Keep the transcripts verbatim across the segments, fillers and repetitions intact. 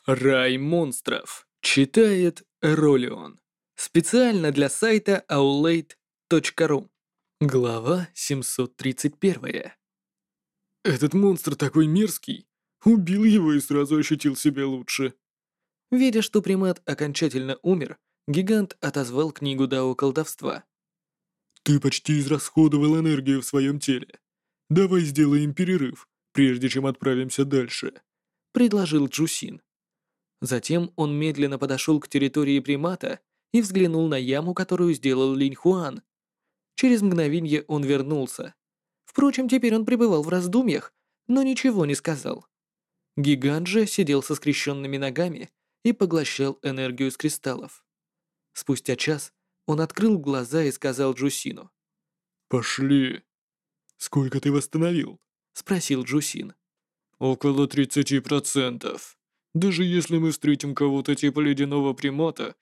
Рай монстров. Читает Ролион. Специально для сайта аулейт точка ру. Глава семьсот тридцать один. Этот монстр такой мерзкий. Убил его и сразу ощутил себя лучше. Видя, что примат окончательно умер, гигант отозвал книгу Дао колдовства. Ты почти израсходовал энергию в своем теле. Давай сделаем перерыв, прежде чем отправимся дальше, предложил Джусин. Затем он медленно подошел к территории примата и взглянул на яму, которую сделал Линь Хуан. Через мгновение он вернулся. Впрочем, теперь он пребывал в раздумьях, но ничего не сказал. Гигант же сидел со скрещенными ногами и поглощал энергию с кристаллов. Спустя час он открыл глаза и сказал Джусину. «Пошли». «Сколько ты восстановил?» — спросил Джусин. «Около тридцати процентов. Даже если мы встретим кого-то типа ледяного примата,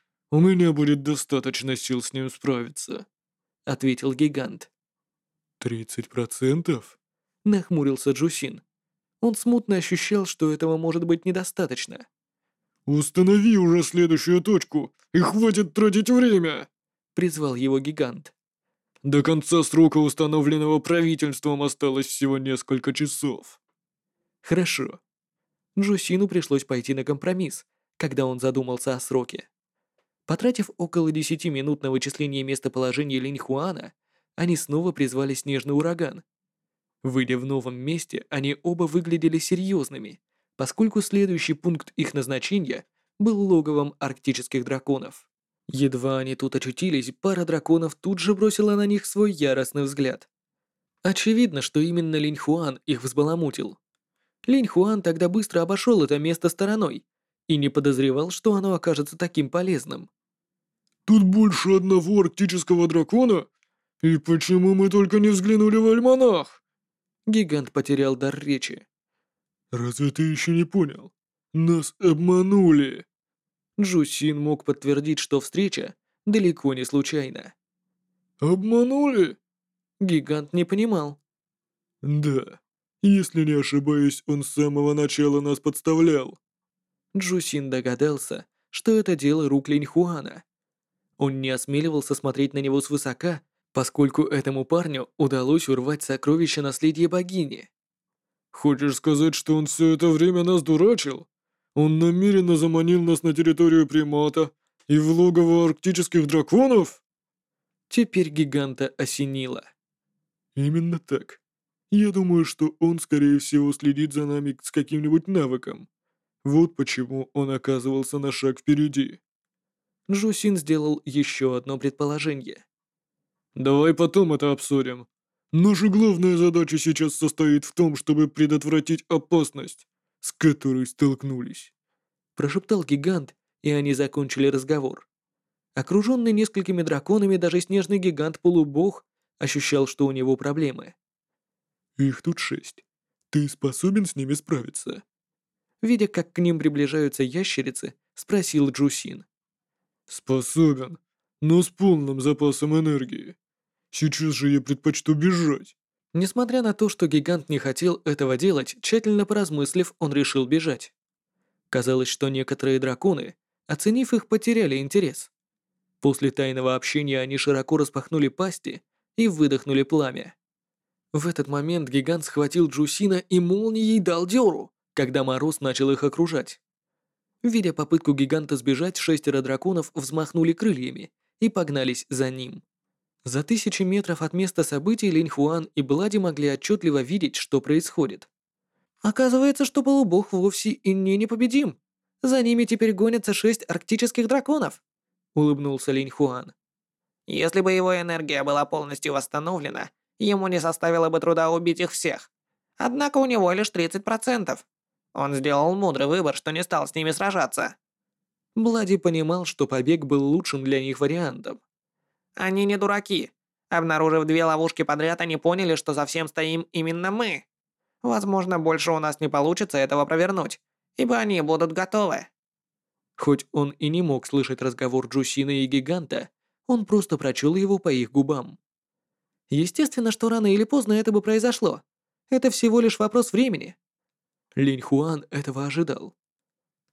у меня будет достаточно сил с ним справиться», — ответил гигант. «Тридцать процентов?» — нахмурился Джусин. Он смутно ощущал, что этого может быть недостаточно. «Установи уже следующую точку, и хватит тратить время!» — призвал его гигант. «До конца срока, установленного правительством, осталось всего несколько часов». «Хорошо». Джусину пришлось пойти на компромисс, когда он задумался о сроке. Потратив около десяти минут на вычисление местоположения Линьхуана, они снова призвали снежный ураган. Выйдя в новом месте, они оба выглядели серьезными, поскольку следующий пункт их назначения был логовом арктических драконов. Едва они тут очутились, пара драконов тут же бросила на них свой яростный взгляд. Очевидно, что именно Линьхуан их взбаламутил. Линьхуан тогда быстро обошел это место стороной и не подозревал, что оно окажется таким полезным. «Тут больше одного арктического дракона? И почему мы только не взглянули в альманах?» Гигант потерял дар речи. «Разве ты еще не понял? Нас обманули!» Джусин мог подтвердить, что встреча далеко не случайна. «Обманули?» Гигант не понимал. «Да, если не ошибаюсь, он с самого начала нас подставлял». Джусин догадался, что это дело рук Линьхуана. Он не осмеливался смотреть на него свысока, поскольку этому парню удалось урвать сокровища наследия богини. «Хочешь сказать, что он все это время нас дурачил? Он намеренно заманил нас на территорию примата и в логово арктических драконов?» Теперь гиганта осенило. «Именно так. Я думаю, что он, скорее всего, следит за нами с каким-нибудь навыком. Вот почему он оказывался на шаг впереди». Джусин сделал еще одно предположение. «Давай потом это обсудим. Наша главная задача сейчас состоит в том, чтобы предотвратить опасность, с которой столкнулись», — прошептал гигант, и они закончили разговор. Окруженный несколькими драконами, даже снежный гигант-полубог ощущал, что у него проблемы. «Их тут шесть. Ты способен с ними справиться?» Видя, как к ним приближаются ящерицы, спросил Джусин. «Способен, но с полным запасом энергии. Сейчас же я предпочту бежать». Несмотря на то, что гигант не хотел этого делать, тщательно поразмыслив, он решил бежать. Казалось, что некоторые драконы, оценив их, потеряли интерес. После тайного общения они широко распахнули пасти и выдохнули пламя. В этот момент гигант схватил Джусина и молнией дал дёру, когда мороз начал их окружать. Видя попытку гиганта сбежать, шестеро драконов взмахнули крыльями и погнались за ним. За тысячи метров от места событий Линьхуан и Блади могли отчетливо видеть, что происходит. Оказывается, что полубог вовсе и не непобедим. За ними теперь гонятся шесть арктических драконов, улыбнулся Линьхуан. Если бы его энергия была полностью восстановлена, ему не составило бы труда убить их всех. Однако у него лишь тридцать процентов. Он сделал мудрый выбор, что не стал с ними сражаться. Блади понимал, что побег был лучшим для них вариантом. Они не дураки. Обнаружив две ловушки подряд, они поняли, что за всем стоим именно мы. Возможно, больше у нас не получится этого провернуть, ибо они будут готовы. Хоть он и не мог слышать разговор Джусина и гиганта, он просто прочел его по их губам. Естественно, что рано или поздно это бы произошло. Это всего лишь вопрос времени. Линь Хуан этого ожидал.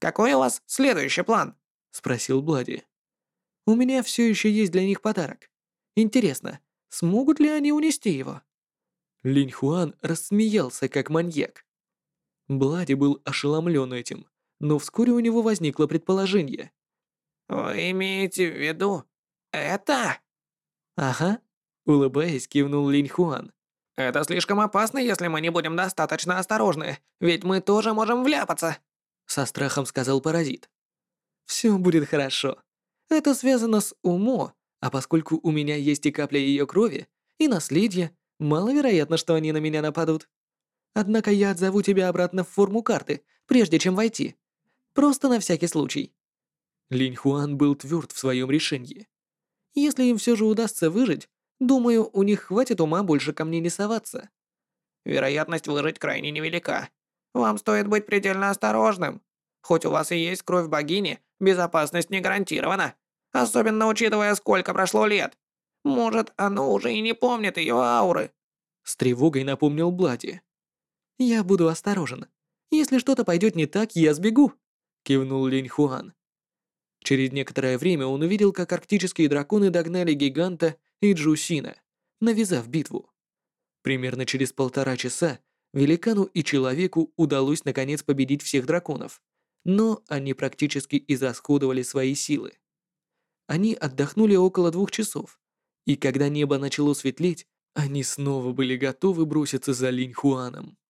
Какой у вас следующий план?» — спросил Блади. «У меня все еще есть для них подарок. Интересно, смогут ли они унести его?» Линь Хуан рассмеялся как маньяк. Блади был ошеломлен этим, но вскоре у него возникло предположение. «Вы имеете в виду это?» «Ага», — улыбаясь, кивнул Линь Хуан. «Это слишком опасно, если мы не будем достаточно осторожны, ведь мы тоже можем вляпаться», — со страхом сказал паразит. «Все будет хорошо. Это связано с Умо, а поскольку у меня есть и капля ее крови, и наследие, маловероятно, что они на меня нападут. Однако я отзову тебя обратно в форму карты, прежде чем войти. Просто на всякий случай». Линь Хуан был тверд в своем решении. Если им все же удастся выжить, думаю, у них хватит ума больше ко мне не соваться. Вероятность выжить крайне невелика. Вам стоит быть предельно осторожным. Хоть у вас и есть кровь богини, безопасность не гарантирована. Особенно учитывая, сколько прошло лет. Может, оно уже и не помнит ее ауры. С тревогой напомнил Блади. «Я буду осторожен. Если что-то пойдет не так, я сбегу», — кивнул Линь Хуан. Через некоторое время он увидел, как арктические драконы догнали гиганта и Джусина, навязав битву. Примерно через полтора часа великану и человеку удалось наконец победить всех драконов, но они практически израсходовали свои силы. Они отдохнули около двух часов, и когда небо начало светлеть, они снова были готовы броситься за Линь Хуаном.